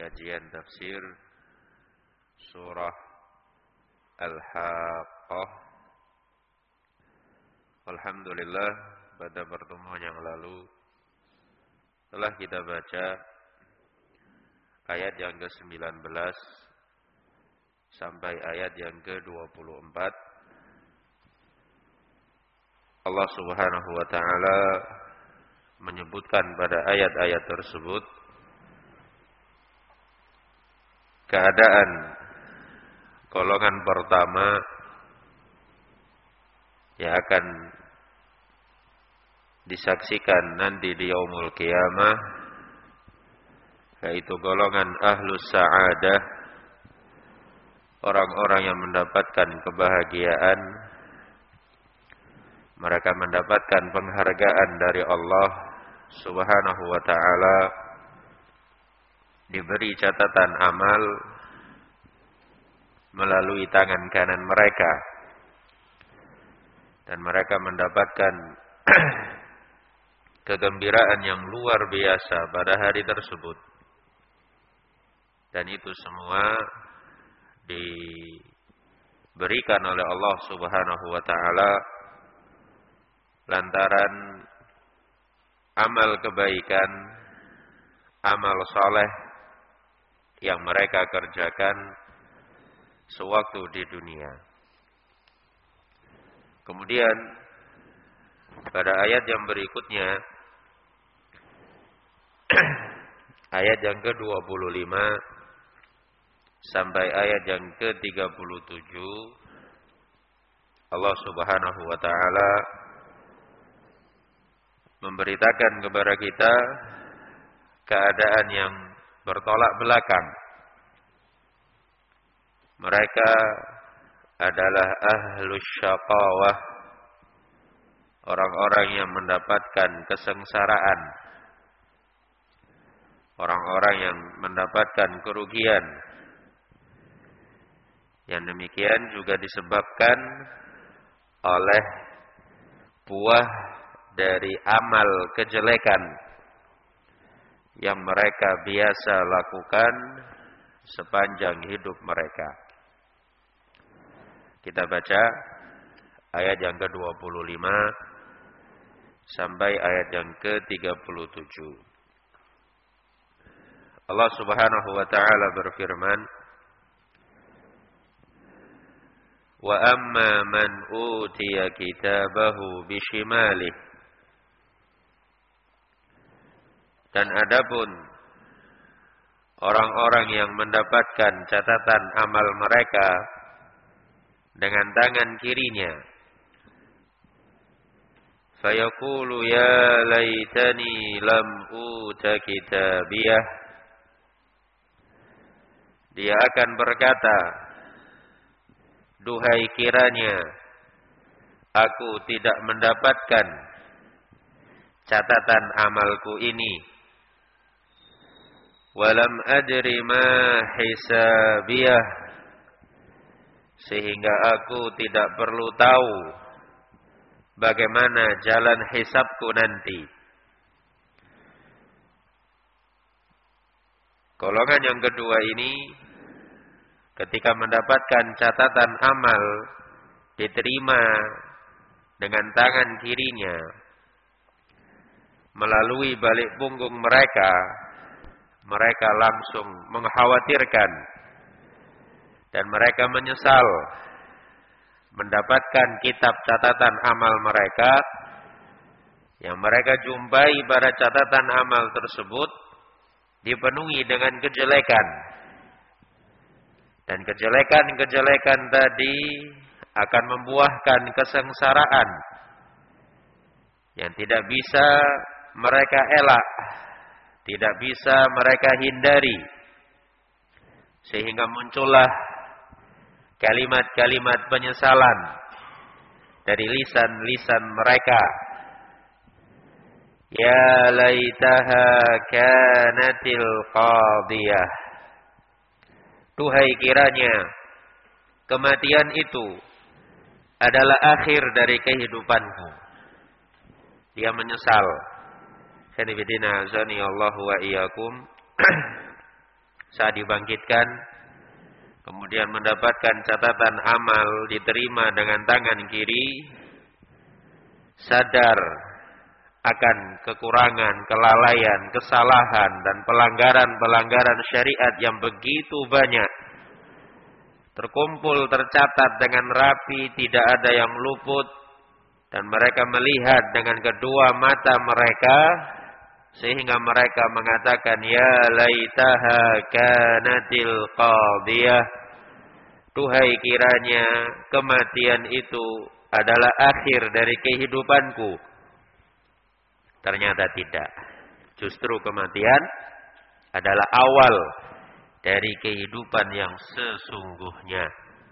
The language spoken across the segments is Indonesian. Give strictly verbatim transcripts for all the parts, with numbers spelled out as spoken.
kajian tafsir surah Al-Haqqah. Alhamdulillah, pada pertemuan yang lalu telah kita baca ayat yang ke sembilan belas sampai ayat yang ke dua puluh empat. Allah Subhanahu wa taala menyebutkan pada ayat-ayat tersebut keadaan golongan pertama yang akan disaksikan nanti di yaumul qiyamah, yaitu golongan ahlus sa'adah, orang-orang yang mendapatkan kebahagiaan. Mereka mendapatkan penghargaan dari Allah Subhanahu wa ta'ala, diberi catatan amal melalui tangan kanan mereka, dan mereka mendapatkan kegembiraan yang luar biasa pada hari tersebut. Dan itu semua diberikan oleh Allah Subhanahu wa taala lantaran amal kebaikan, amal saleh yang mereka kerjakan sewaktu di dunia. Kemudian pada ayat yang berikutnya, ayat yang ke dua puluh lima sampai ayat yang ke tiga puluh tujuh, Allah Subhanahu wa taala memberitakan kepada kita keadaan yang bertolak belakang. Mereka adalah ahlus syaqawah, orang-orang yang mendapatkan kesengsaraan, orang-orang yang mendapatkan kerugian. Yang demikian juga disebabkan oleh buah dari amal kejelekan yang mereka biasa lakukan sepanjang hidup mereka. Kita baca ayat yang ke dua puluh lima sampai ayat yang ke tiga puluh tujuh. Allah Subhanahu wa taala berfirman, "Wa amma man utiya kitabahu bishimalih." Dan adapun orang-orang yang mendapatkan catatan amal mereka dengan tangan kirinya, fayaqulu ya laitani lam uta kitabiyah. Dia akan berkata, duhai kiranya aku tidak mendapatkan catatan amalku ini. Walam adri ma hisabiyah, sehingga aku tidak perlu tahu bagaimana jalan hisabku nanti. Golongan yang kedua ini ketika mendapatkan catatan amal diterima dengan tangan kirinya melalui balik punggung mereka, mereka langsung mengkhawatirkan dan mereka menyesal mendapatkan kitab catatan amal mereka yang mereka jumpai pada catatan amal tersebut dipenuhi dengan kejelekan. Dan kejelekan-kejelekan tadi akan membuahkan kesengsaraan yang tidak bisa mereka elak, tidak bisa mereka hindari, sehingga muncullah kalimat-kalimat penyesalan dari lisan-lisan mereka. Ya laitaha kanatil qadiyah. Duhai kiranya kematian itu adalah akhir dari kehidupanku. Dia menyesal. Sanibidina azani Allah wa iyyakum. saat dibangkitkan, kemudian mendapatkan catatan amal diterima dengan tangan kiri, sadar akan kekurangan, kelalaian, kesalahan, dan pelanggaran-pelanggaran syariat yang begitu banyak, terkumpul, tercatat dengan rapi, tidak ada yang luput, dan mereka melihat dengan kedua mata mereka, sehingga mereka mengatakan, ya laitaha kanatil qadiyah, duhai kiranya kematian itu adalah akhir dari kehidupanku. Ternyata tidak. Justru kematian adalah awal dari kehidupan yang sesungguhnya.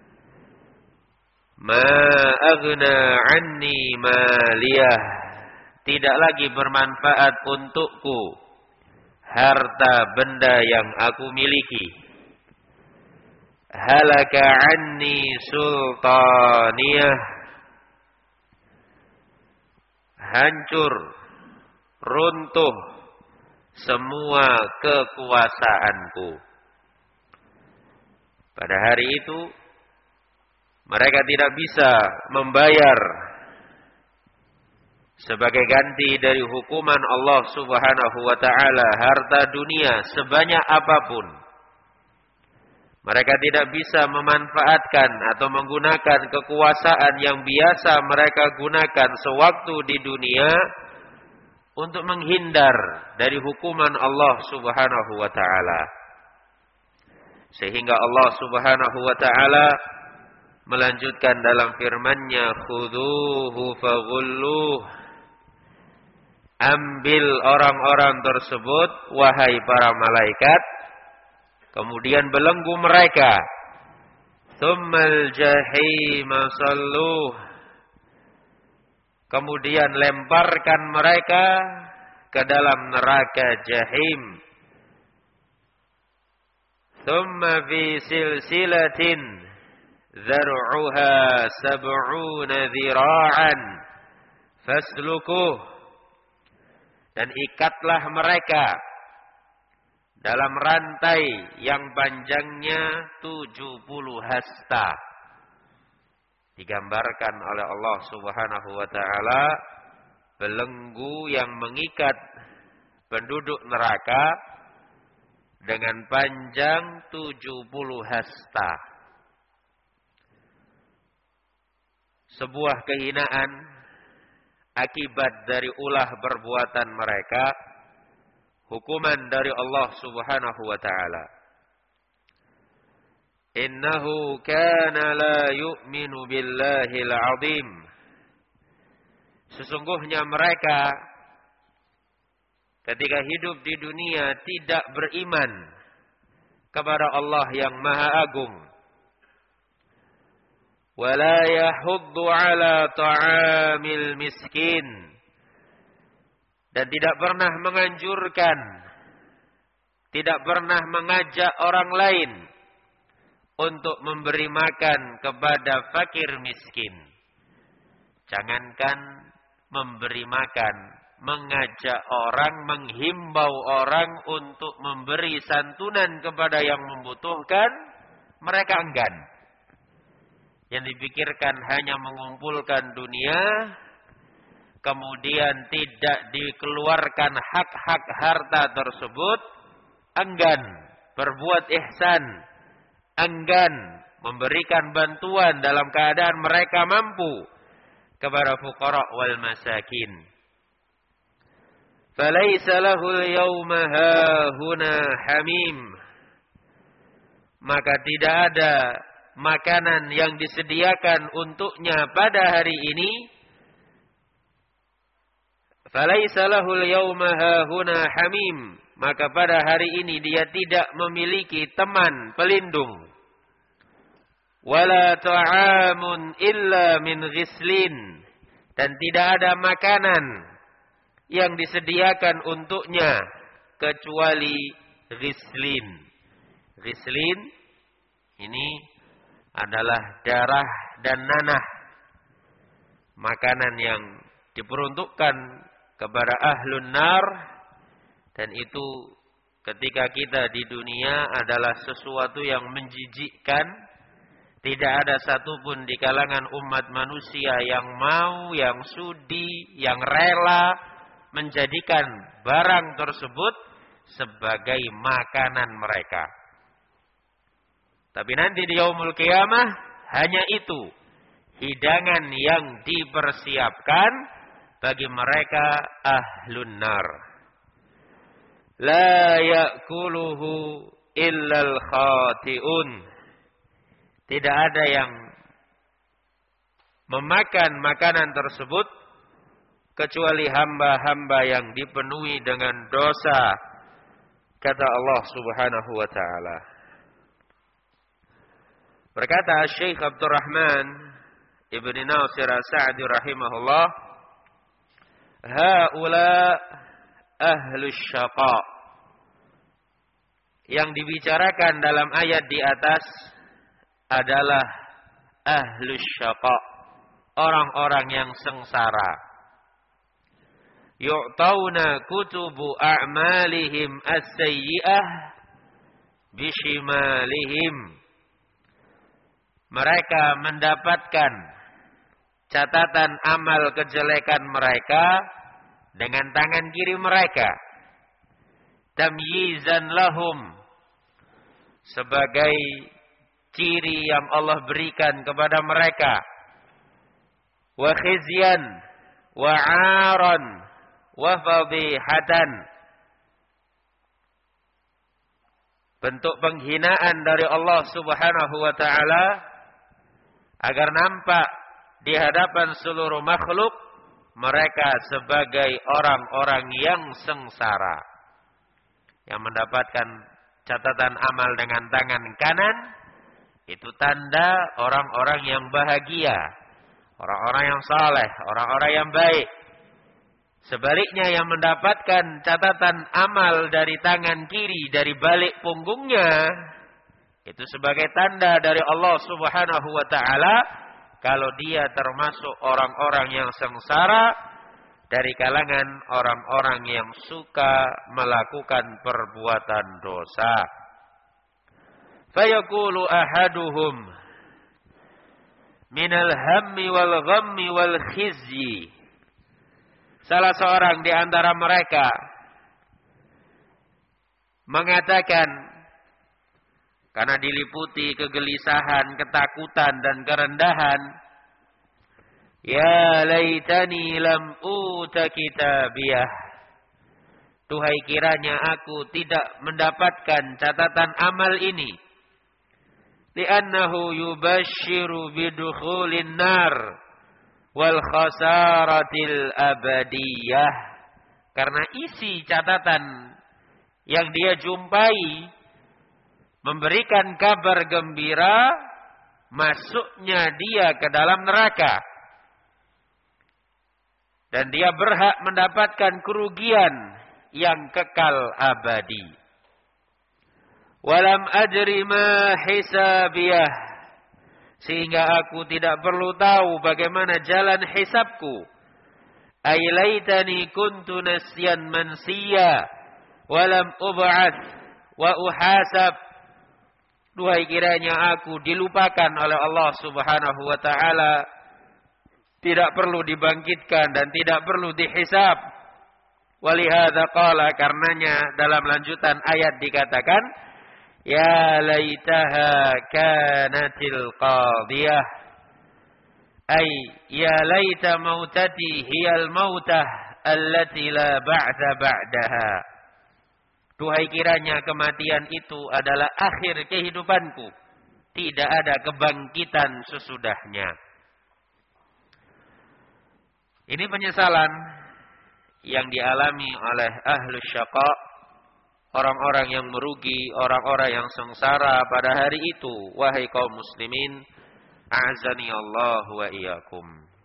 Ma aghna anni maliyah, tidak lagi bermanfaat untukku harta benda yang aku miliki. Halaka anni sultaniyah, hancur, runtuh semua kekuasaanku. Pada hari itu mereka tidak bisa membayar sebagai ganti dari hukuman Allah Subhanahu wa taala harta dunia sebanyak apapun. Mereka tidak bisa memanfaatkan atau menggunakan kekuasaan yang biasa mereka gunakan sewaktu di dunia untuk menghindar dari hukuman Allah Subhanahu wa taala. Sehingga Allah Subhanahu wa taala melanjutkan dalam firman-Nya, khudhuhu faghulluh, ambil orang-orang tersebut wahai para malaikat, kemudian belenggu mereka, tsummal jahima salluh, kemudian lemparkan mereka ke dalam neraka jahim, tsumma fi silsilatin zar'uha sab'una dhira'an faslukuh, dan ikatlah mereka dalam rantai yang panjangnya tujuh puluh hasta. Digambarkan oleh Allah Subhanahu wa taala belenggu yang mengikat penduduk neraka dengan panjang tujuh puluh hasta. Sebuah kehinaan akibat dari ulah perbuatan mereka, hukuman dari Allah Subhanahu wa taala. Innahu kana la yu'minu billahil azim. Sesungguhnya mereka ketika hidup di dunia tidak beriman kepada Allah yang Maha Agung. Wala yahuddu ala ta'amil miskin, dan tidak pernah menganjurkan, tidak pernah mengajak orang lain untuk memberi makan kepada fakir miskin. Jangankan memberi makan, mengajak orang, menghimbau orang untuk memberi santunan kepada yang membutuhkan, mereka enggan. Yang dipikirkan hanya mengumpulkan dunia, kemudian tidak dikeluarkan hak-hak harta tersebut, enggan berbuat ihsan, enggan memberikan bantuan dalam keadaan mereka mampu kepada fuqara wal masakin. Falaysa lahul yawma hahuna hamim, maka tidak ada makanan yang disediakan untuknya pada hari ini. Falaisa lahul yawma hahuna hamim, maka pada hari ini dia tidak memiliki teman pelindung. Wala ta'amun illa min ghislin, dan tidak ada makanan yang disediakan untuknya kecuali ghislin. Ghislin ini adalah darah dan nanah, makanan yang diperuntukkan kepada ahlun nar, dan itu ketika kita di dunia adalah sesuatu yang menjijikkan. Tidak ada satupun di kalangan umat manusia yang mau, yang sudi, yang rela menjadikan barang tersebut sebagai makanan mereka. Tapi nanti di yaumul qiyamah hanya itu hidangan yang dipersiapkan bagi mereka ahlun nar. La ya'kuluhu illal khati'un. Tidak ada yang memakan makanan tersebut kecuali hamba-hamba yang dipenuhi dengan dosa, kata Allah Subhanahu wa taala. Berkata Syekh Abdurrahman Ibn Nasir As-Sa'di rahimahullah, haula ahlus syaqa. Yang dibicarakan dalam ayat di atas adalah ahlus syaqa, orang-orang yang sengsara. Yu'tauna kutubu a'malihim as-sayyi'ah bishimalihim. Mereka mendapatkan catatan amal kejelekan mereka dengan tangan kiri mereka. Tamyizan lahum, sebagai ciri yang Allah berikan kepada mereka. Wa khizyan wa 'aran wa fadihatan, bentuk penghinaan dari Allah Subhanahu wa taala agar nampak di hadapan seluruh makhluk mereka sebagai orang-orang yang sengsara, yang mendapatkan catatan amal dengan tangan kanan. Itu tanda orang-orang yang bahagia, orang-orang yang saleh, orang-orang yang baik. Sebaliknya yang mendapatkan catatan amal dari tangan kiri, dari balik punggungnya, itu sebagai tanda dari Allah Subhanahu wa taala kalau dia termasuk orang-orang yang sengsara, dari kalangan orang-orang yang suka melakukan perbuatan dosa. Fayaqulu ahaduhum minal hammi wal ghammi wal khizyi. Salah seorang di antara mereka mengatakan, karena diliputi kegelisahan, ketakutan dan kerendahan, ya laitani lam uta kitabiyah. Tuhai kiranya aku tidak mendapatkan catatan amal ini. Li'annahu yubashiru bidukhulin nar wal khasaratil abadiyah. Karena isi catatan yang dia jumpai memberikan kabar gembira masuknya dia ke dalam neraka. Dan dia berhak mendapatkan kerugian yang kekal abadi. Walam adri ma hisabiyah, sehingga aku tidak perlu tahu bagaimana jalan hisabku. Ailaitani kuntu nasyan mansiya walam ub'ats wa uhasab. Duhai kiranya aku dilupakan oleh Allah Subhanahu wa taala, tidak perlu dibangkitkan dan tidak perlu dihisab. Walihadza qala, karenanya dalam lanjutan ayat dikatakan, ya laitaha kanatil qadiyah, ay ya laita mautati hiyal mautah allati la ba'da ba'daha. Duhai kiranya kematian itu adalah akhir kehidupanku, tidak ada kebangkitan sesudahnya. Ini penyesalan yang dialami oleh ahlus syaqa, orang-orang yang merugi, orang-orang yang sengsara pada hari itu. Wahai kaum muslimin, a'azani Allah wa iyyakum.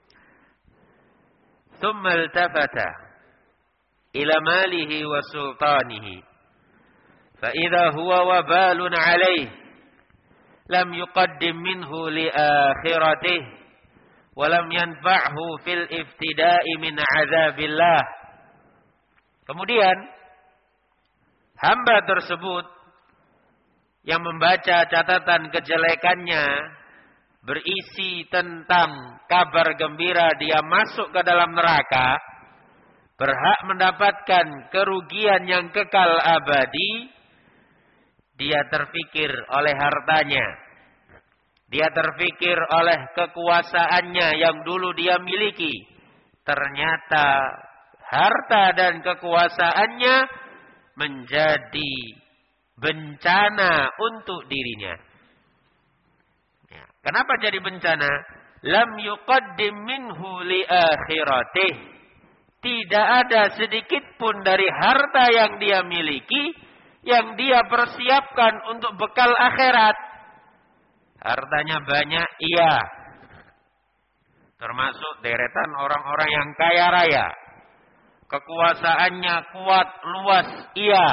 Thumma iltafata ila malihi wa sultanihi, fa idza huwa wabalun alayhi lam yuqaddim minhu li akhiratihi wa lam yanfa'hu fil iftida'i min 'adzabillah. Kemudian hamba tersebut yang membaca catatan kejelekannya berisi tentang kabar gembira dia masuk ke dalam neraka, berhak mendapatkan kerugian yang kekal abadi, dia terfikir oleh hartanya, dia terfikir oleh kekuasaannya yang dulu dia miliki. Ternyata harta dan kekuasaannya menjadi bencana untuk dirinya. Ya. Kenapa jadi bencana? Lam yuqaddim minhu li akhiratih. Tidak ada sedikit pun dari harta yang dia miliki yang dia persiapkan untuk bekal akhirat. Hartanya banyak, iya. Termasuk deretan orang-orang yang kaya raya. Kekuasaannya kuat, luas, iya.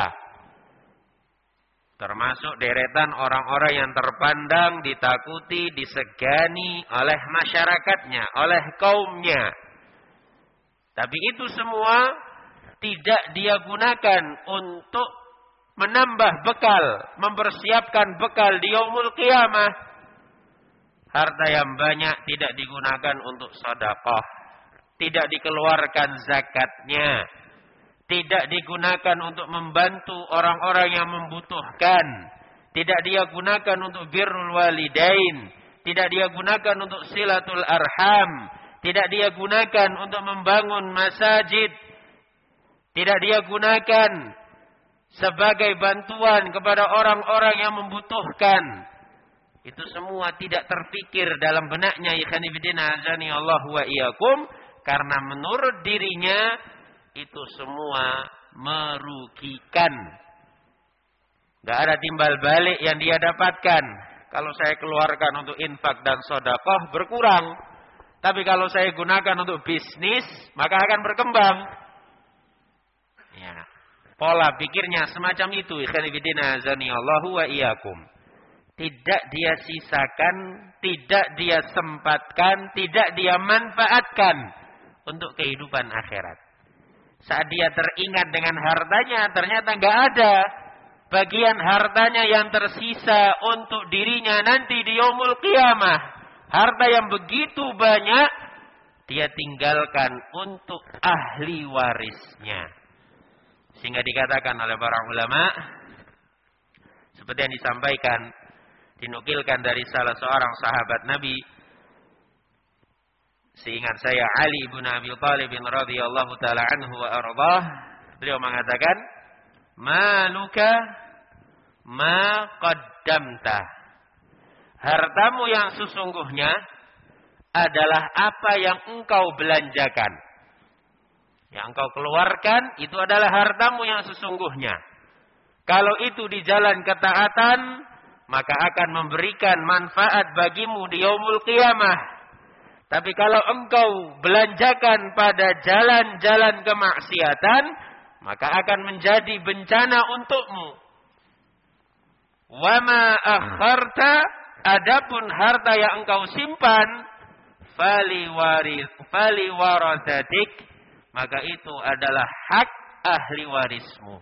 Termasuk deretan orang-orang yang terpandang, ditakuti, disegani oleh masyarakatnya, oleh kaumnya. Tapi itu semua tidak dia gunakan untuk menambah bekal, mempersiapkan bekal di yaumul qiyamah. Harta yang banyak tidak digunakan untuk sedekah, tidak dikeluarkan zakatnya, tidak digunakan untuk membantu orang-orang yang membutuhkan, tidak dia gunakan untuk birrul walidain, tidak dia gunakan untuk silatul arham, tidak dia gunakan untuk membangun masjid, tidak dia gunakan sebagai bantuan kepada orang-orang yang membutuhkan. Itu semua tidak terfikir dalam benaknya, ikhwan fillah azani Allah wa iyyakum, karena menurut dirinya itu semua merugikan. Enggak ada timbal balik yang dia dapatkan. Kalau saya keluarkan untuk infak dan sedekah berkurang. Tapi kalau saya gunakan untuk bisnis, maka akan berkembang. Ya. Pola pikirnya semacam itu, ikhwan fillah azani Allah wa iyyakum. Tidak dia sisakan, tidak dia sempatkan, tidak dia manfaatkan untuk kehidupan akhirat. Saat dia teringat dengan hartanya, ternyata enggak ada bagian hartanya yang tersisa untuk dirinya nanti di yaumul qiyamah. Harta yang begitu banyak dia tinggalkan untuk ahli warisnya. Sehingga dikatakan oleh para ulama, seperti yang disampaikan, dinukilkan dari salah seorang sahabat Nabi, seingat saya Ali bin Abi Thalib radhiyallahu taala anhu wa ardhah, beliau mengatakan, maluka ma qaddamta. Hartamu yang sesungguhnya adalah apa yang engkau belanjakan. Yang engkau keluarkan itu adalah hartamu yang sesungguhnya. Kalau itu di jalan ketaatan, maka akan memberikan manfaat bagimu di yaumul qiyamah. Tapi kalau engkau belanjakan pada jalan-jalan kemaksiatan, maka akan menjadi bencana untukmu. Wa ma akharta, adapun harta yang engkau simpan, fali waris fali warasatik, maka itu adalah hak ahli warismu.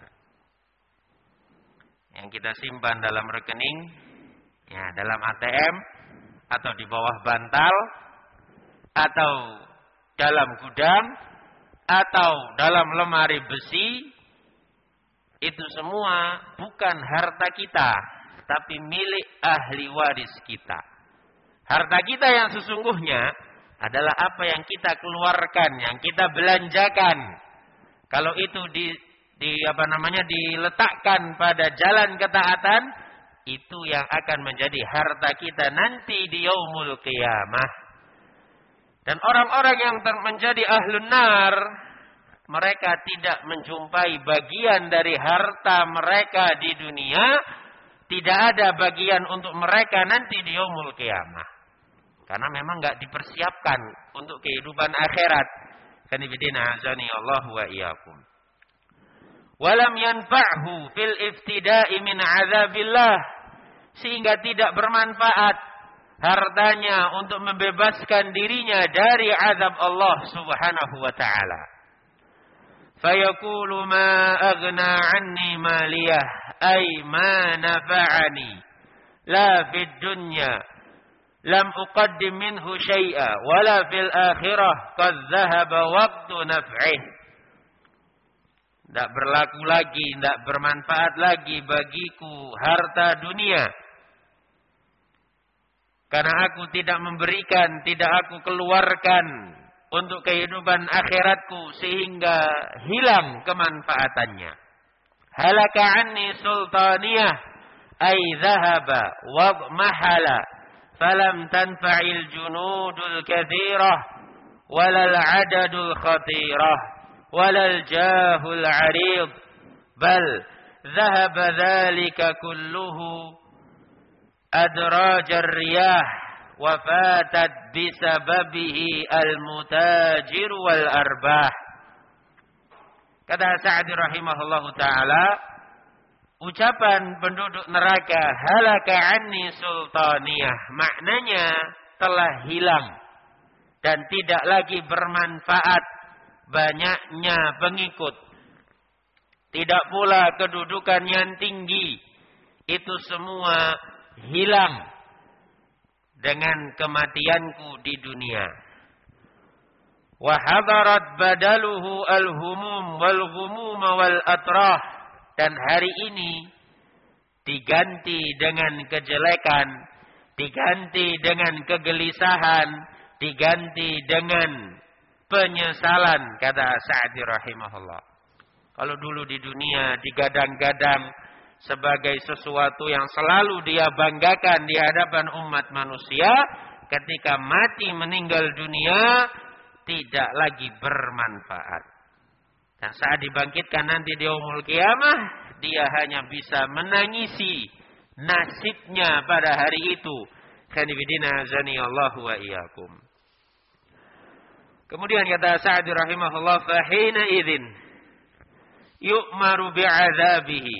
Yang kita simpan dalam rekening, ya dalam A T M, atau di bawah bantal, atau dalam gudang, atau dalam lemari besi, itu semua bukan harta kita, tapi milik ahli waris kita. Harta kita yang sesungguhnya adalah apa yang kita keluarkan, yang kita belanjakan. Kalau itu di di apa namanya diletakkan pada jalan ketaatan, itu yang akan menjadi harta kita nanti di yaumul qiyamah. Dan orang-orang yang menjadi ahlun nar, mereka tidak menjumpai bagian dari harta mereka di dunia, tidak ada bagian untuk mereka nanti di yaumul qiyamah. Karena memang enggak dipersiapkan untuk kehidupan akhirat. Kanibidina azani Allah wa iyyakum. Walam yanfa'hu fil iftida'i min azabillah, sehingga tidak bermanfaat hartanya untuk membebaskan dirinya dari azab Allah Subhanahu wa taala. fayaqulu ma aghna 'anni maliyah ay ma nafa'ani la fid dunya lam uqaddim minhu syai'a wala fil akhirah qad dhahaba waqtu naf'ih. Tidak berlaku lagi, tidak bermanfaat lagi bagiku harta dunia. Karena aku tidak memberikan, tidak aku keluarkan untuk kehidupan akhiratku sehingga hilang kemanfaatannya. Halaka anni sultaniyah ay dhahaba wa mahala falam tanfa'il junudul kathirah walal adadul khatirah walal jahul arid bal dhahaba dhalika kulluhu adrajar riyah wa fatat bisababihi al-mutajir wal arbah. Kata Sa'di rahimahullahu ta'ala, ucapan penduduk neraka halaka anni sultaniyah, maknanya telah hilang dan tidak lagi bermanfaat banyaknya pengikut, tidak pula kedudukan yang tinggi, itu semua hilang dengan kematianku di dunia. Wa hadarat badaluhu al-humum wal ghumum wal atrah, dan hari ini diganti dengan kejelekan, diganti dengan kegelisahan, diganti dengan penyesalan, kata Sa'di rahimahullah. Kalau dulu di dunia digadang-gadang sebagai sesuatu yang selalu dia banggakan di hadapan umat manusia, ketika mati meninggal dunia tidak lagi bermanfaat. Dan saat dibangkitkan nanti di yaumul qiyamah, dia hanya bisa menangisi nasibnya pada hari itu. Khanifidina azani Allah wa iyyakum. Kemudian kata Sa'di rahimahullah, fahina idzin yu'maru bi'adzabihi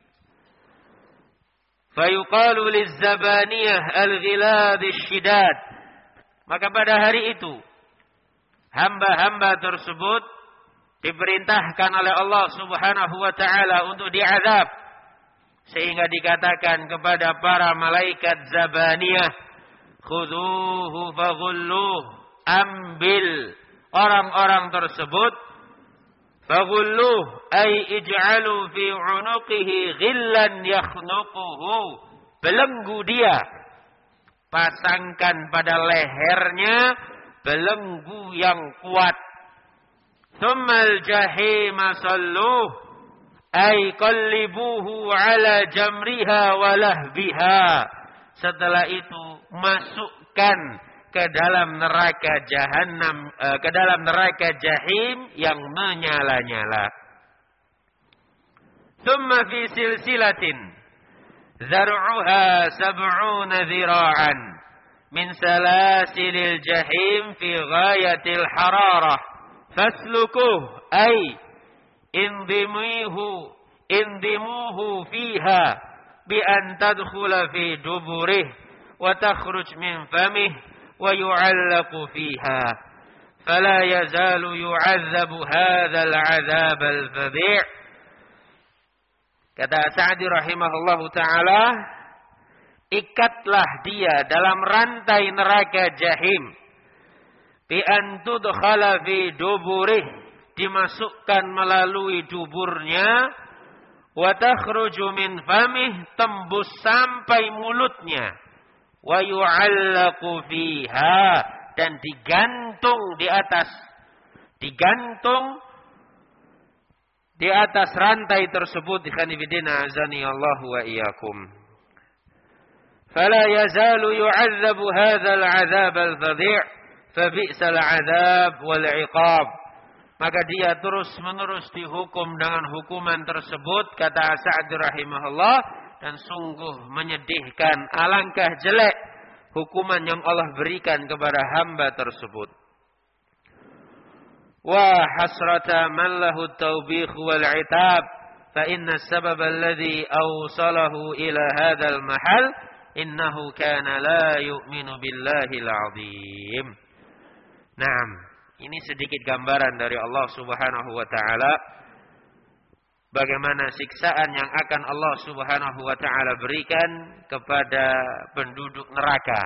fayuqalu liz-zabaniyah al-ghilad asy-syidad. Maka pada hari itu hamba-hamba tersebut diperintahkan oleh Allah Subhanahu wa taala untuk diazab, sehingga dikatakan kepada para malaikat zabaniyah, khudhuhu faghulluh, ambil orang-orang tersebut, faghulluh ay ij'alu fi 'unuqihi ghillan yakhnuquhu, belenggu dia, pasangkan pada lehernya belenggu yang kuat. Thummal jahima salluh ay qallibuhu ala jamriha wa lahbiha, setelah itu masukkan ke dalam neraka jahanam, ke dalam neraka jahim yang menyala-nyala. Thumma fi silsilatin zar'uha sab'una dhira'an min salasilil jahim fi ghayatil hararah faslukuh ay indimuhu indimuhu fiha bi an tadkhula fi duburih wa takhruj min famih wa yu'allaqu fiha fala yazalu yu'azzabu hadzal 'adzab al-fadhi'. Kata Sa'di rahimahullahu taala, ikatlah dia dalam rantai neraka jahim, bi an tudkhala fi duburih, dimasukkan melalui duburnya, wa takhruju min famih, tembus sampai mulutnya, wa yu'allaqu fiha, dan digantung di atas digantung di atas rantai tersebut. Khanifidina azani Allah wa iyyakum. Fala yazalu yu'azzabu hadzal 'adzab al-fadhi', fa bi'sal 'adzab wal 'iqab. Maka dia terus-menerus dihukum dengan hukuman tersebut, kata Sa'di rahimahullah, dan sungguh menyedihkan, alangkah jelek hukuman yang Allah berikan kepada hamba tersebut. Wa hasrata man lahu at-tawbikh wal 'itab, fa inna as-sabab alladhi awsalahu ila hadzal mahal innahu kana la yu'minu billahil 'azim. Naam, Ini sedikit gambaran dari Allah Subhanahu wa taala bagaimana siksaan yang akan Allah Subhanahu wa taala berikan kepada penduduk neraka.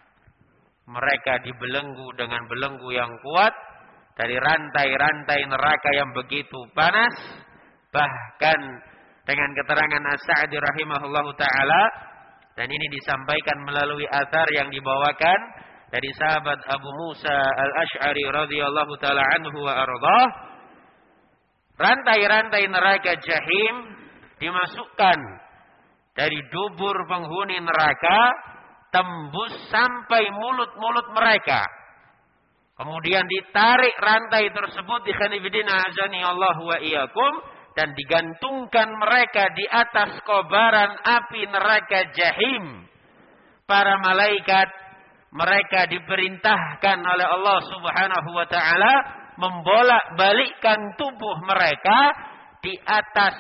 Mereka dibelenggu dengan belenggu yang kuat dari rantai-rantai neraka yang begitu panas. Bahkan dengan keterangan As-Sa'di rahimahullahu taala, dan ini disampaikan melalui athar yang dibawakan dari sahabat Abu Musa Al-Asy'ari radhiyallahu taala anhu wa ardhah, rantai-rantai neraka Jahim dimasukkan dari dubur penghuni neraka tembus sampai mulut-mulut mereka. Kemudian ditarik rantai tersebut di khanifidina azani Allah wa iyyakum dan digantungkan mereka di atas kobaran api neraka Jahim. Para malaikat mereka diperintahkan oleh Allah Subhanahu wa taala membolak-balikkan tubuh mereka di atas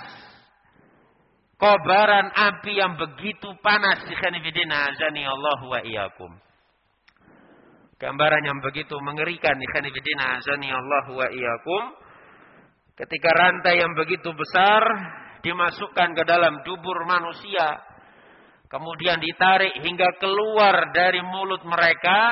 kobaran api yang begitu panas. Ikhwanifidina azani Allah wa iyyakum. Gambaran yang begitu mengerikan. Ikhwanifidina azani Allah wa iyyakum. Ketika rantai yang begitu besar dimasukkan ke dalam dubur manusia, kemudian ditarik hingga keluar dari mulut mereka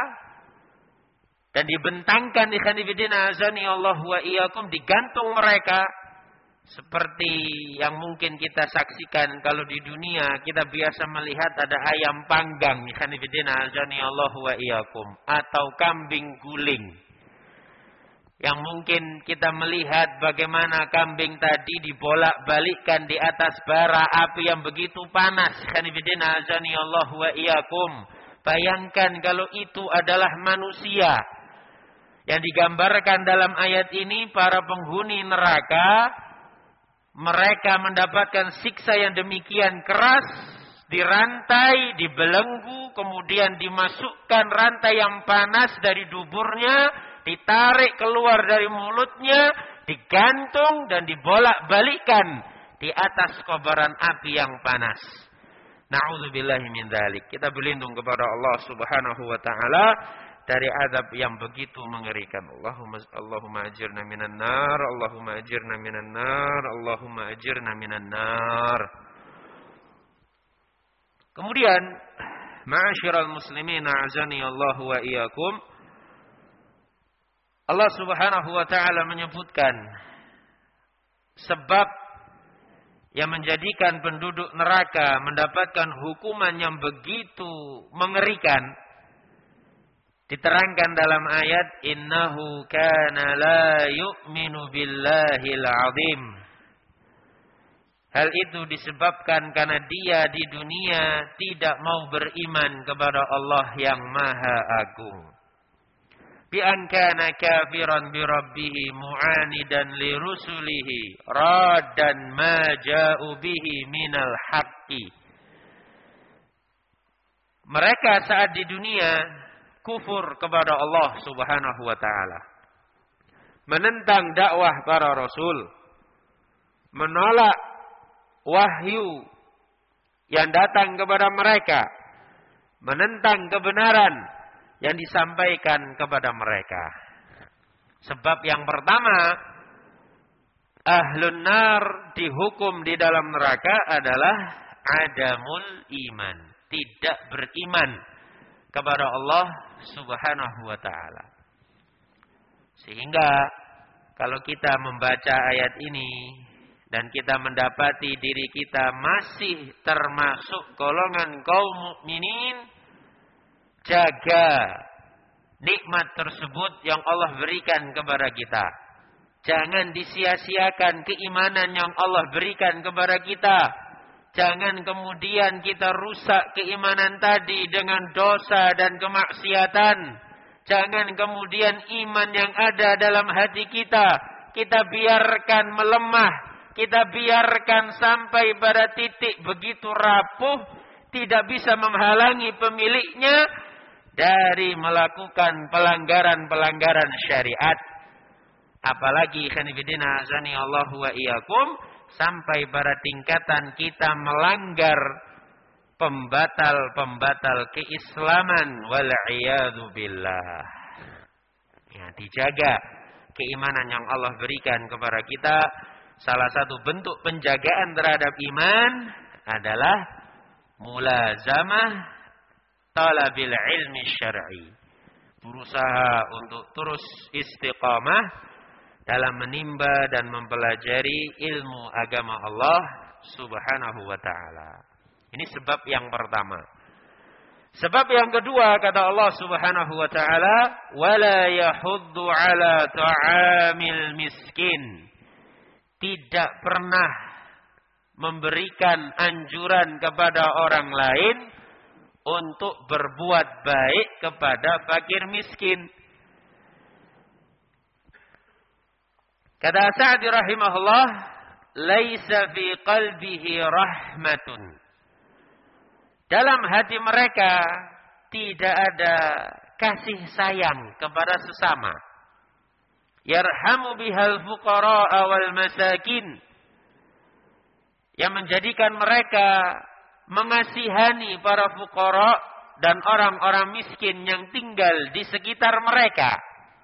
dan dibentangkan di khanifidina azani Allah wa iyyakum, digantung mereka seperti yang mungkin kita saksikan kalau di dunia kita biasa melihat ada ayam panggang di khanifidina azani Allah wa iyyakum atau kambing guling. Yang mungkin kita melihat bagaimana kambing tadi dibolak-balikkan di atas bara api yang begitu panas. Khanifidina azani Allah wa iyyakum. Bayangkan kalau itu adalah manusia. Yang digambarkan dalam ayat ini para penghuni neraka, mereka mendapatkan siksa yang demikian keras, dirantai, dibelenggu, kemudian dimasukkan rantai yang panas dari duburnya, ditarik keluar dari mulutnya, digantung dan dibolak-balikkan di atas kobaran api yang panas. Na'udzubillahi min dzalik. Kita berlindung kepada Allah Subhanahu wa taala dari azab yang begitu mengerikan. Allahumma Allahumma ajirna minan nar, Allahumma ajirna minan nar, Allahumma ajirna minan nar. Kemudian, ma'asyiral muslimin a'azani Allah wa iyyakum, Allah Subhanahu wa taala menyebutkan sebab yang menjadikan penduduk neraka mendapatkan hukuman yang begitu mengerikan. Diterangkan dalam ayat, innahu kana la yu'minu billahil azim. Hal itu disebabkan karena dia di dunia tidak mau beriman kepada Allah yang Maha Agung. Bi an kana kafiran bi rabbih mu'anidan li rusulihi raddan ma ja'u bihi minal haqqi. Mereka saat di dunia kufur kepada Allah Subhanahu wa taala, menentang dakwah para rasul, menolak wahyu yang datang kepada mereka, menentang kebenaran yang disampaikan kepada mereka. Sebab yang pertama, ahlun nar dihukum di dalam neraka adalah adamul iman, tidak beriman kepada Allah Subhanahu wa taala. Sehingga kalau kita membaca ayat ini dan kita mendapati diri kita masih termasuk golongan kaum mukminin, jaga nikmat tersebut yang Allah berikan kepada kita. Jangan disia-siakan keimanan yang Allah berikan kepada kita. Jangan kemudian kita rusak keimanan tadi dengan dosa dan kemaksiatan. Jangan kemudian iman yang ada dalam hati kita, kita biarkan melemah. Kita biarkan sampai pada titik begitu rapuh, tidak bisa menghalangi pemiliknya dari melakukan pelanggaran-pelanggaran syariat. Apalagi khanifidina azani Allah wa iyyakum, sampai pada tingkatan kita melanggar pembatal-pembatal keislaman wal iyadu billah. Ya, dijaga keimanan yang Allah berikan kepada kita. Salah satu bentuk penjagaan terhadap iman adalah mulazamah talabil ilmi syar'i. Berusaha untuk terus istiqamah dalam menimba dan mempelajari ilmu agama Allah Subhanahu wa ta'ala. Ini sebab yang pertama. Sebab yang kedua kata Allah Subhanahu wa ta'ala, wala yahuddu ala ta'amil miskin. Tidak pernah memberikan anjuran kepada orang lain untuk berbuat baik kepada fakir miskin. Kata Sa'di rahimahullah, laisa fi qalbihi rahmatun. Dalam hati mereka tidak ada kasih sayang kepada sesama. Yarhamu bihal fuqara wal masakin. Yang menjadikan mereka mengasihani para fuqara dan orang-orang miskin yang tinggal di sekitar mereka.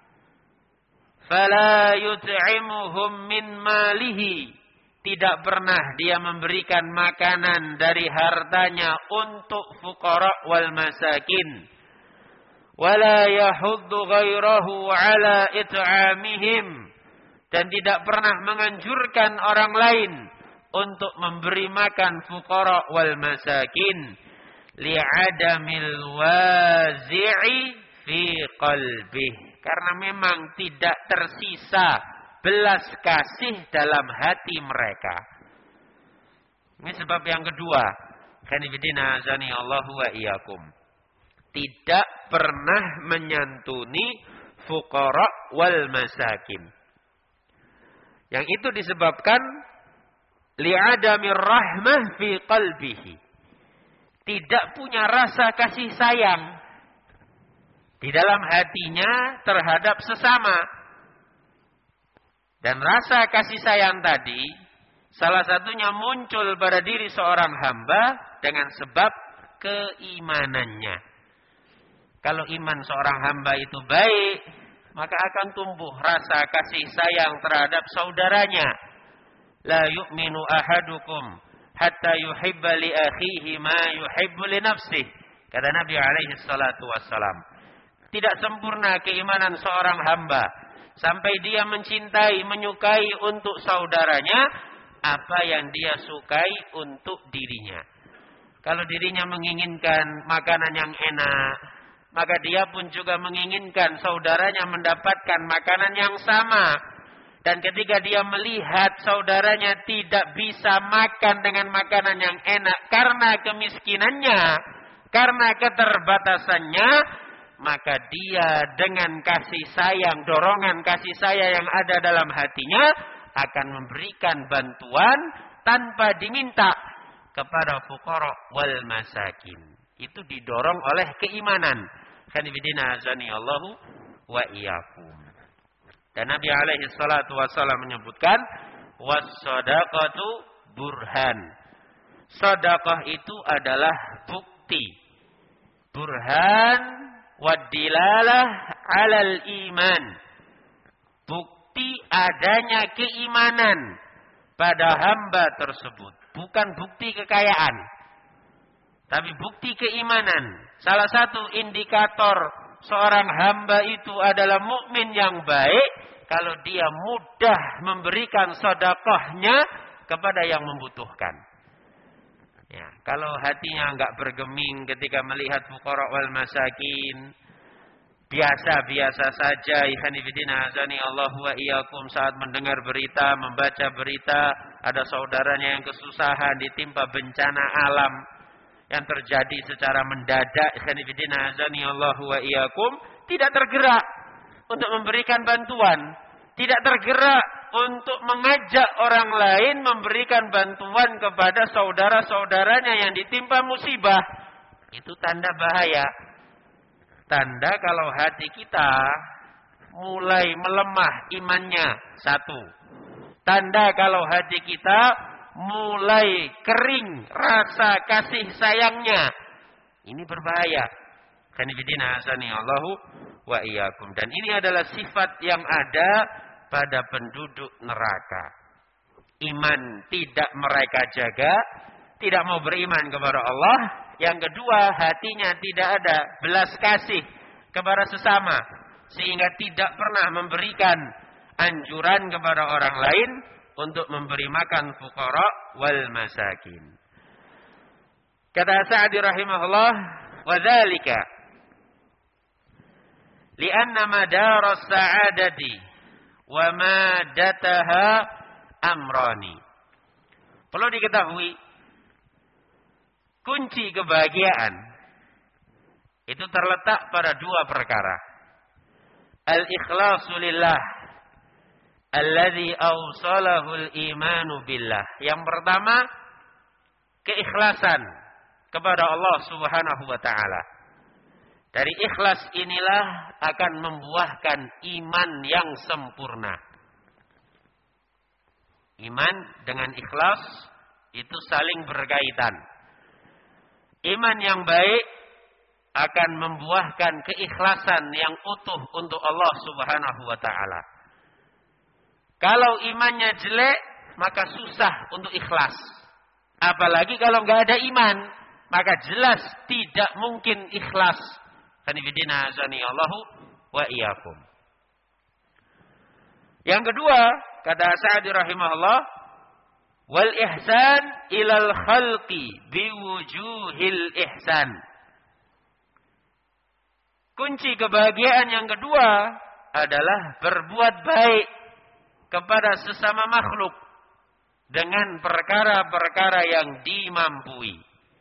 Fala yut'imuhum min malihi. Tidak pernah dia memberikan makanan dari hartanya untuk fuqara wal masakin. Wala yahuddu ghairahu ala it'amihim. Dan tidak pernah menganjurkan orang lain untuk memberi makan fuqara wal masakin. Li'adamil wazi'i fi qalbih. Karena memang tidak tersisa belas kasih dalam hati mereka. Ini sebab yang kedua. Kanibidina azani Allahu wa iyyakum. Tidak pernah menyantuni fuqara wal masakin. Yang itu disebabkan li'adamir rahmah fi qalbihi. Tidak punya rasa kasih sayang di dalam hatinya terhadap sesama. Dan rasa kasih sayang tadi salah satunya muncul pada diri seorang hamba dengan sebab keimanannya. Kalau iman seorang hamba itu baik, maka akan tumbuh rasa kasih sayang terhadap saudaranya. La yu'minu ahadukum hatta yuhibba li akhihi ma yuhibbu li nafsihi. Kata Nabi alaihi salatu wassalam. Tidak sempurna keimanan seorang hamba sampai dia mencintai, menyukai untuk saudaranya apa yang dia sukai untuk dirinya. Kalau dirinya menginginkan makanan yang enak, maka dia pun juga menginginkan saudaranya mendapatkan makanan yang sama. Dan ketika dia melihat saudaranya tidak bisa makan dengan makanan yang enak karena kemiskinannya, karena keterbatasannya, maka dia dengan kasih sayang, dorongan kasih sayang yang ada dalam hatinya akan memberikan bantuan tanpa diminta kepada fuqara wal masakin. Itu didorong oleh keimanan. Kanibidina azani Allahu wa iyyakum. Dan Nabi alaihi salatu wasallam menyebutkan was-shadaqatu burhan. Sedekah itu adalah bukti. Burhan wadilalah alal iman. Bukti adanya keimanan pada hamba tersebut. Bukan bukti kekayaan, tapi bukti keimanan. Salah satu indikator seorang hamba itu adalah mukmin yang baik kalau dia mudah memberikan sedekahnya kepada yang membutuhkan. Ya, kalau hatinya enggak bergeming ketika melihat fuqara wal masakin, biasa-biasa saja, ikhwanifidina azani Allah wa iyyakum, saat mendengar berita, membaca berita, ada saudaranya yang kesusahan, ditimpa bencana alam yang terjadi secara mendadak, ikhwanifidina azani Allah wa iyyakum, tidak tergerak untuk memberikan bantuan, tidak tergerak untuk mengajak orang lain memberikan bantuan kepada saudara-saudaranya yang ditimpa musibah. Itu tanda bahaya. Tanda kalau hati kita mulai melemah imannya. Satu. Tanda kalau hati kita mulai kering rasa kasih sayangnya. Ini berbahaya. Kanibidina azani Allahu wa iyyakum. Dan ini adalah sifat yang ada pada penduduk neraka. Iman tidak mereka jaga, tidak mau beriman kepada Allah. Yang kedua, hatinya tidak ada belas kasih kepada sesama, sehingga tidak pernah memberikan anjuran kepada orang lain untuk memberi makan fuqara wal masakin. Kata Sa'di rahimahullah, wa dzalika li'anna madaras sa'adati wa madataha amrani. Perlu diketahui, kunci kebahagiaan itu terletak pada dua perkara. Al-ikhlasu lillah alladzi awsalahu al-imanu billah. Yang pertama, keikhlasan kepada Allah Subhanahu wa taala. Dari ikhlas inilah akan membuahkan iman yang sempurna. Iman dengan ikhlas itu saling berkaitan. Iman yang baik akan membuahkan keikhlasan yang utuh untuk Allah Subhanahu wa taala. Kalau imannya jelek, maka susah untuk ikhlas. Apalagi kalau nggak ada iman, maka jelas tidak mungkin ikhlas. Kanifidina azani Allahu wa iyyakum. Yang kedua, kata Sa'di rahimahullah, wal ihsan ilal khalqi biwujuhil ihsan. Kunci kebahagiaan yang kedua adalah berbuat baik kepada sesama makhluk dengan perkara-perkara yang dimampui.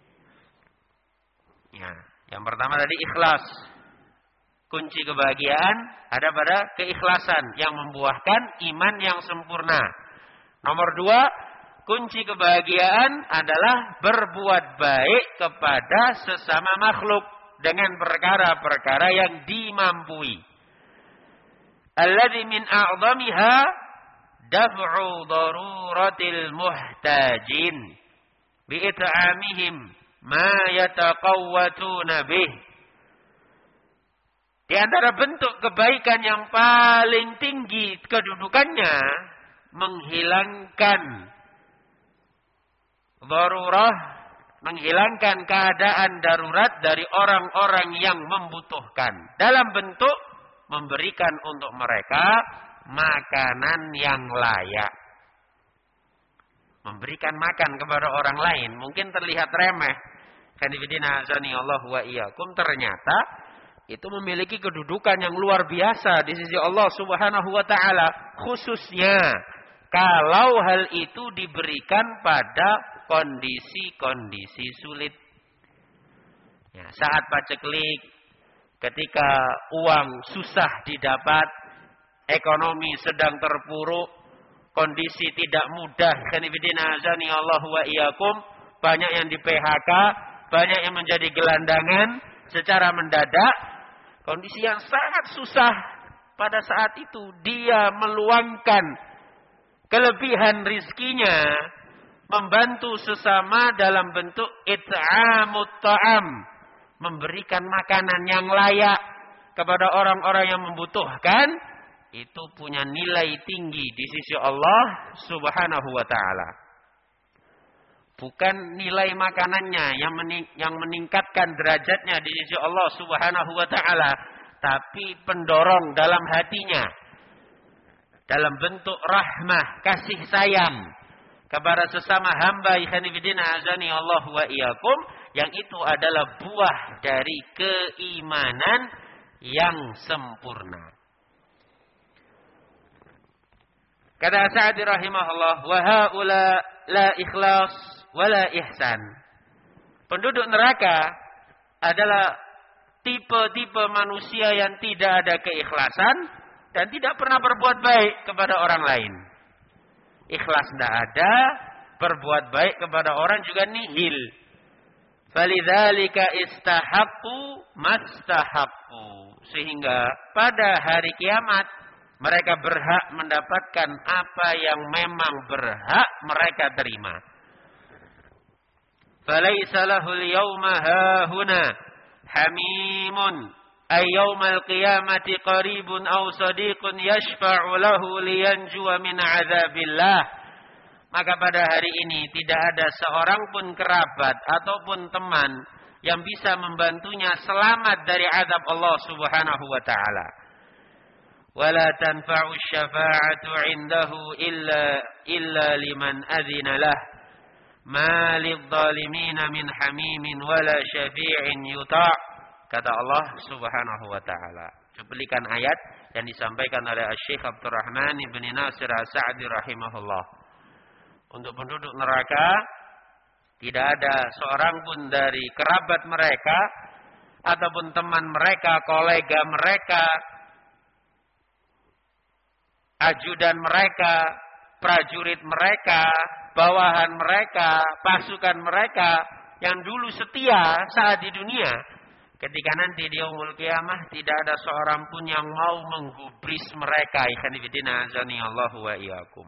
Ya, yang pertama tadi ikhlas. Kunci kebahagiaan ada pada keikhlasan yang membuahkan iman yang sempurna. Nomor dua, kunci kebahagiaan adalah berbuat baik kepada sesama makhluk dengan perkara-perkara yang dimampui. Alladzi min a'zamiha daf'u daruratil muhtajin bi'it'amihim ma yataqawwatuna bih. Di antara bentuk kebaikan yang paling tinggi kedudukannya, menghilangkan darurah, menghilangkan keadaan darurat dari orang-orang yang membutuhkan. Dalam bentuk memberikan untuk mereka makanan yang layak. Memberikan makan kepada orang lain mungkin terlihat remeh. Kanifidina azani Allah wa iyyakum, ternyata itu memiliki kedudukan yang luar biasa di sisi Allah Subhanahu wa taala, khususnya kalau hal itu diberikan pada kondisi-kondisi sulit. Ya, saat paceklik, ketika uang susah didapat, ekonomi sedang terpuruk, kondisi tidak mudah, kanifidina azani Allah wa iyyakum, banyak yang di P H K, banyak yang menjadi gelandangan secara mendadak. Kondisi yang sangat susah, pada saat itu dia meluangkan kelebihan rizkinya, membantu sesama dalam bentuk it'amut ta'am, memberikan makanan yang layak kepada orang-orang yang membutuhkan, itu punya nilai tinggi di sisi Allah Subhanahu wa taala. Bukan nilai makanannya yang mening, yang meningkatkan derajatnya di sisi Allah Subhanahu wa taala, tapi pendorong dalam hatinya dalam bentuk rahmah, kasih sayang kepada sesama hamba ikhwanifidina azani Allah wa iyyakum, yang itu adalah buah dari keimanan yang sempurna. Kata Sa'di rahimahullah, wa haula la ikhlas wala ihsan. Penduduk neraka adalah tipe-tipe manusia yang tidak ada keikhlasan dan tidak pernah berbuat baik kepada orang lain. Ikhlas tidak ada, berbuat baik kepada orang juga nihil. Falidzalika istahaqqu mastahaqqu. Sehingga pada hari kiamat mereka berhak mendapatkan apa yang memang berhak mereka terima. Falaisa lahul yawma hahuna hamimun ay yaumal qiyamati qaribun aw sadiqun yashfa'u lahu liyanjuwa min adzabillah. Maka pada hari ini tidak ada seorang pun kerabat ataupun teman yang bisa membantunya selamat dari azab Allah Subhanahu wa taala. Wala tanfa'u syafa'atu 'indahu illa illa liman adzina lah. Ma lidh-dhalimina min hamimin wala syafi'in yuta'. Kata Allah Subhanahu wa taala. Cuplikan ayat yang disampaikan oleh Syekh Abdurrahman bin Nasir As-Sa'di rahimahullah. Untuk penduduk neraka tidak ada seorang pun dari kerabat mereka ataupun teman mereka, kolega mereka, ajudan mereka, prajurit mereka, bawahan mereka, pasukan mereka yang dulu setia saat di dunia. Ketika nanti di yaumul qiyamah tidak ada seorang pun yang mau menggubris mereka. Ikhwan fillah azani Allahu wa iyyakum.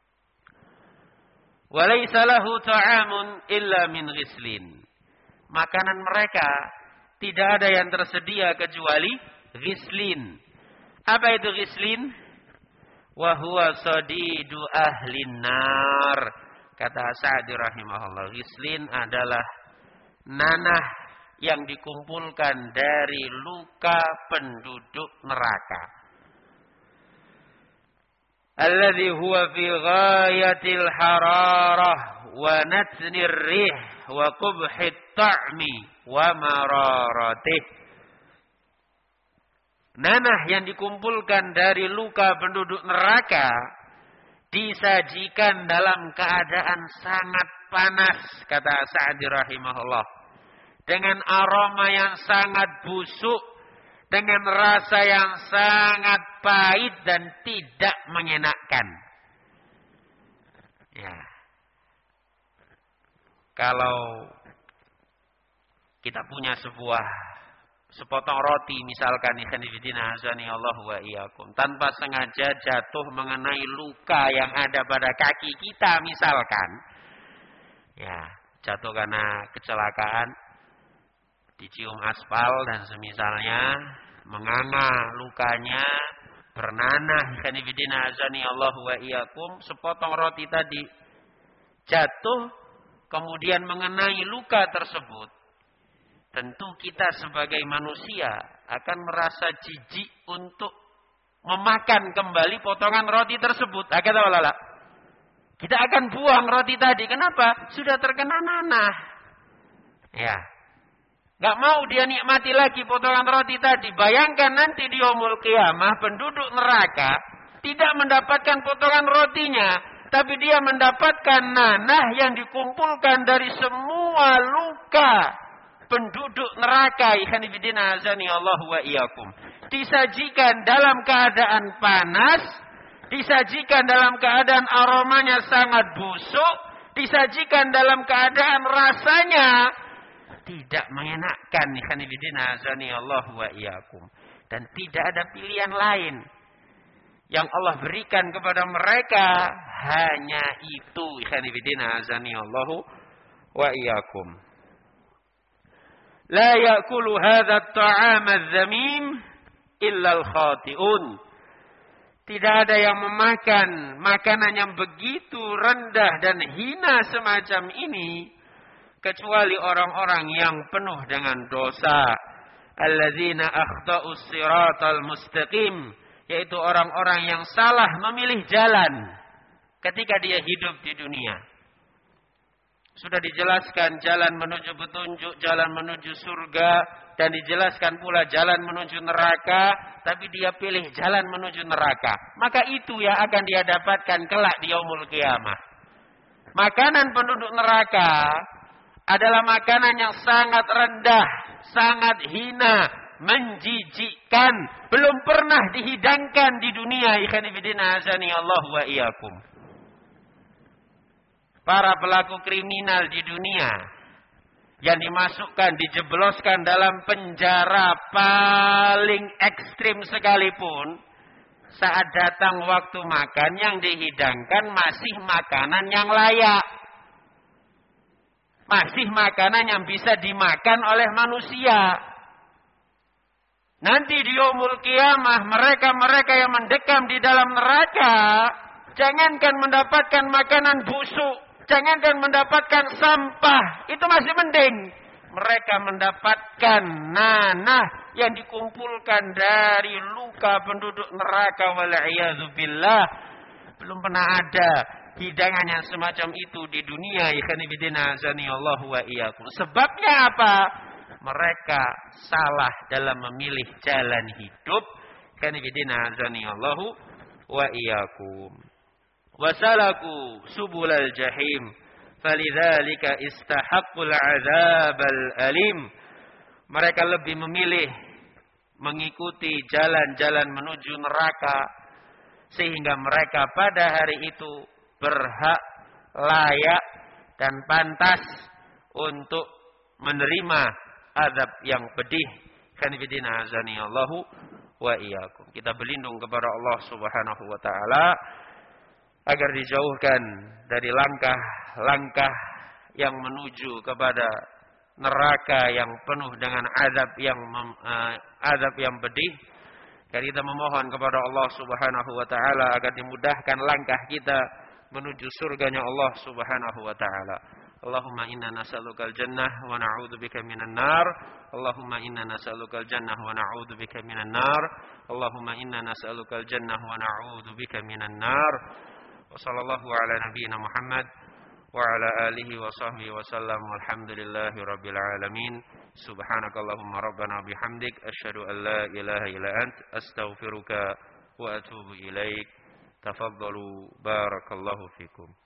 Walaysa lahu ta'amun illa min ghislin. Makanan mereka tidak ada yang tersedia kecuali ghislin. Apa itu ghislin? Wa huwa sadidu ahlin nar. Kata Sa'di rahimahullah, ghislin adalah nanah yang dikumpulkan dari luka penduduk neraka. Alladhi huwa fi ghayatil hararah wa natnir rih wa qubhit ta'mi wa mararatih. Nanah yang dikumpulkan dari luka penduduk neraka disajikan dalam keadaan sangat panas, kata Sa'di rahimahullah, dengan aroma yang sangat busuk, dengan rasa yang sangat pahit dan tidak mengenakkan. Ya. Kalau kita punya sebuah sepotong roti misalkan, ikhwan fillah azani Allah wa iyyakum, tanpa sengaja jatuh mengenai luka yang ada pada kaki kita misalkan. Ya, jatuh karena kecelakaan, dicium aspal dan semisalnya, menganga lukanya, bernanah, ikhwan fillah azani Allah wa iyyakum, sepotong roti tadi jatuh kemudian mengenai luka tersebut. Tentu kita sebagai manusia akan merasa jijik untuk memakan kembali potongan roti tersebut. Agak tahu lala. Kita akan buang roti tadi. Kenapa? Sudah terkena nanah. Ya. Gak mau dia nikmati lagi potongan roti tadi. Bayangkan nanti di yaumul qiyamah penduduk neraka tidak mendapatkan potongan rotinya, tapi dia mendapatkan nanah yang dikumpulkan dari semua luka penduduk neraka. Ikhwan fillah azani Allah wa iyyakum. Disajikan dalam keadaan panas, disajikan dalam keadaan aromanya sangat busuk, disajikan dalam keadaan rasanya tidak mengenakkan. Ikhwan fillah azani Allah wa iyyakum. Dan tidak ada pilihan lain yang Allah berikan kepada mereka, hanya itu. Ikhwan fillah azani Allah wa iyyakum. La ya'kulu hadha at-ta'am adh-dhamim illa al-khati'un. Tidak ada yang memakan makanan yang begitu rendah dan hina semacam ini kecuali orang-orang yang penuh dengan dosa. Alladzina akhta'us siratal mustaqim, yaitu orang-orang yang salah memilih jalan ketika dia hidup di dunia. Sudah dijelaskan jalan menuju petunjuk, jalan menuju surga, dan dijelaskan pula jalan menuju neraka, tapi dia pilih jalan menuju neraka. Maka itu yang akan dia dapatkan kelak di yaumul qiyamah. Makanan penduduk neraka adalah makanan yang sangat rendah, sangat hina, menjijikkan, belum pernah dihidangkan di dunia. Ikhwan fillah azani Allah wa iyyakum. Para pelaku kriminal di dunia yang dimasukkan, dijebloskan dalam penjara paling ekstrim sekalipun, saat datang waktu makan yang dihidangkan masih makanan yang layak. Masih makanan yang bisa dimakan oleh manusia. Nanti di yaumul qiyamah mereka-mereka yang mendekam di dalam neraka, jangankan mendapatkan makanan busuk, jangankan mendapatkan sampah, itu masih mending. Mereka mendapatkan nanah yang dikumpulkan dari luka penduduk neraka, wal'iyadzubillah. Belum pernah ada hidangan yang semacam itu di dunia. Ikhwanifidina azanillahu wa iyyakum. Sebabnya apa? Mereka salah dalam memilih jalan hidup. Ikhwanifidina azanillahu wa iyyakum. Wasalaku subulal jahim. Falidzalika istahaqqul adzabal alim. Mereka lebih memilih mengikuti jalan-jalan menuju neraka, sehingga mereka pada hari itu berhak, layak, dan pantas untuk menerima azab yang pedih. Kanifidina azani Allahu wa iyyakum. Kita berlindung kepada Allah Subhanahu wa taala agar dijauhkan dari langkah-langkah yang menuju kepada neraka yang penuh dengan azab yang uh, azab yang pedih. Dan kita memohon kepada Allah Subhanahu wa taala agar dimudahkan langkah kita menuju surganya Allah Subhanahu wa taala. Allahumma inna nas'alukal jannah wa na'udzubika minan nar. Allahumma inna nas'alukal jannah wa na'udzubika minan nar. Allahumma inna nas'alukal jannah wa na'udzubika minan nar. Wa sallallahu ala nabiyyina Muhammad wa ala alihi wa sahbihi wa sallam. Walhamdulillahi rabbil alamin. Subhanakallahumma rabbana bihamdik asyhadu an la ilaha illa ant astaghfiruka wa atubu ilaik. Tafaddalu barakallahu fikum.